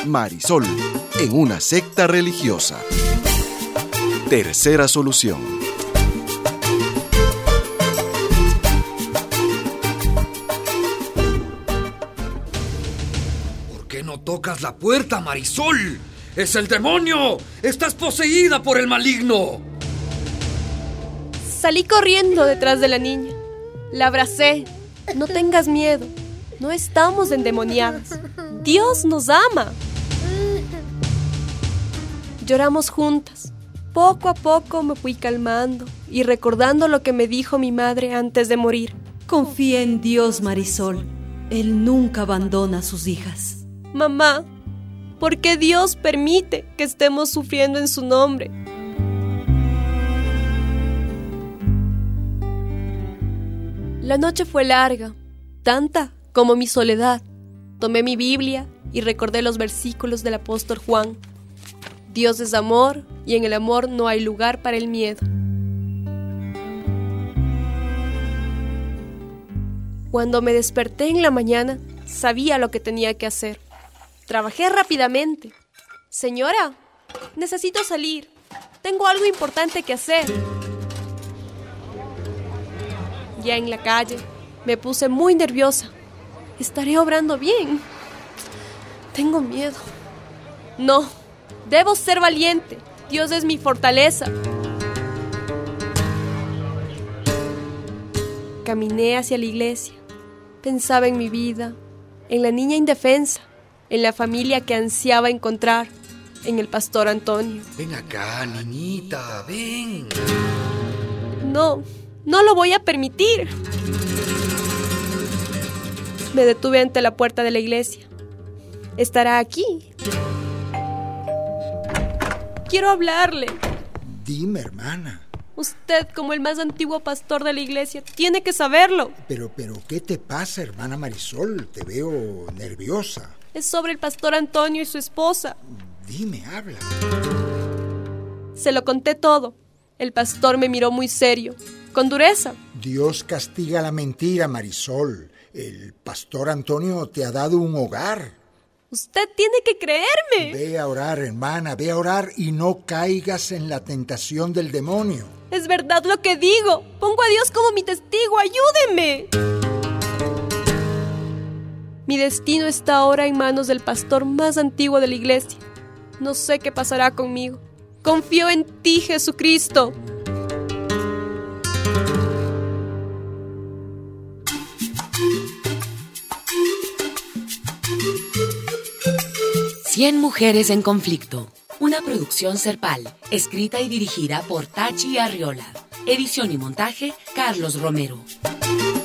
Marisol en una secta religiosa. Tercera solución. ¿Por qué no tocas la puerta, Marisol? ¡Es el demonio! ¡Estás poseída por el maligno! Salí corriendo detrás de la niña. La abracé. No tengas miedo. No estamos endemoniadas. Dios nos ama. Lloramos juntas. Poco a poco me fui calmando y recordando lo que me dijo mi madre antes de morir. Confía en Dios, Marisol. Él nunca abandona a sus hijas. Mamá, ¿por qué Dios permite que estemos sufriendo en su nombre? La noche fue larga, tanta como mi soledad. Tomé mi Biblia y recordé los versículos del apóstol Juan. Dios es amor y en el amor no hay lugar para el miedo. Cuando me desperté en la mañana, sabía lo que tenía que hacer. Trabajé rápidamente. Señora, necesito salir. Tengo algo importante que hacer. Ya en la calle, me puse muy nerviosa. ¿Estaré obrando bien? Tengo miedo. No, debo ser valiente. Dios es mi fortaleza. Caminé hacia la iglesia. Pensaba en mi vida, en la niña indefensa, en la familia que ansiaba encontrar, en el pastor Antonio. Ven acá, niñita, ven. No lo voy a permitir. Me detuve ante la puerta de la iglesia. ¿Estará aquí? Quiero hablarle. Dime, hermana. Usted, como el más antiguo pastor de la iglesia, tiene que saberlo. Pero, ¿qué te pasa, hermana Marisol? Te veo nerviosa. Es sobre el pastor Antonio y su esposa. Dime, habla. Se lo conté todo. El pastor me miró muy serio, con dureza. Dios castiga la mentira, Marisol. El pastor Antonio te ha dado un hogar. Usted tiene que creerme. Ve a orar, hermana, ve a orar y no caigas en la tentación del demonio. Es verdad lo que digo. Pongo a Dios como mi testigo. ¡Ayúdeme! Mi destino está ahora en manos del pastor más antiguo de la iglesia. No sé qué pasará conmigo. Confío en ti, Jesucristo. Cien mujeres en conflicto. Una producción Serpal, escrita y dirigida por Tachi Arriola. Edición y montaje, Carlos Romero.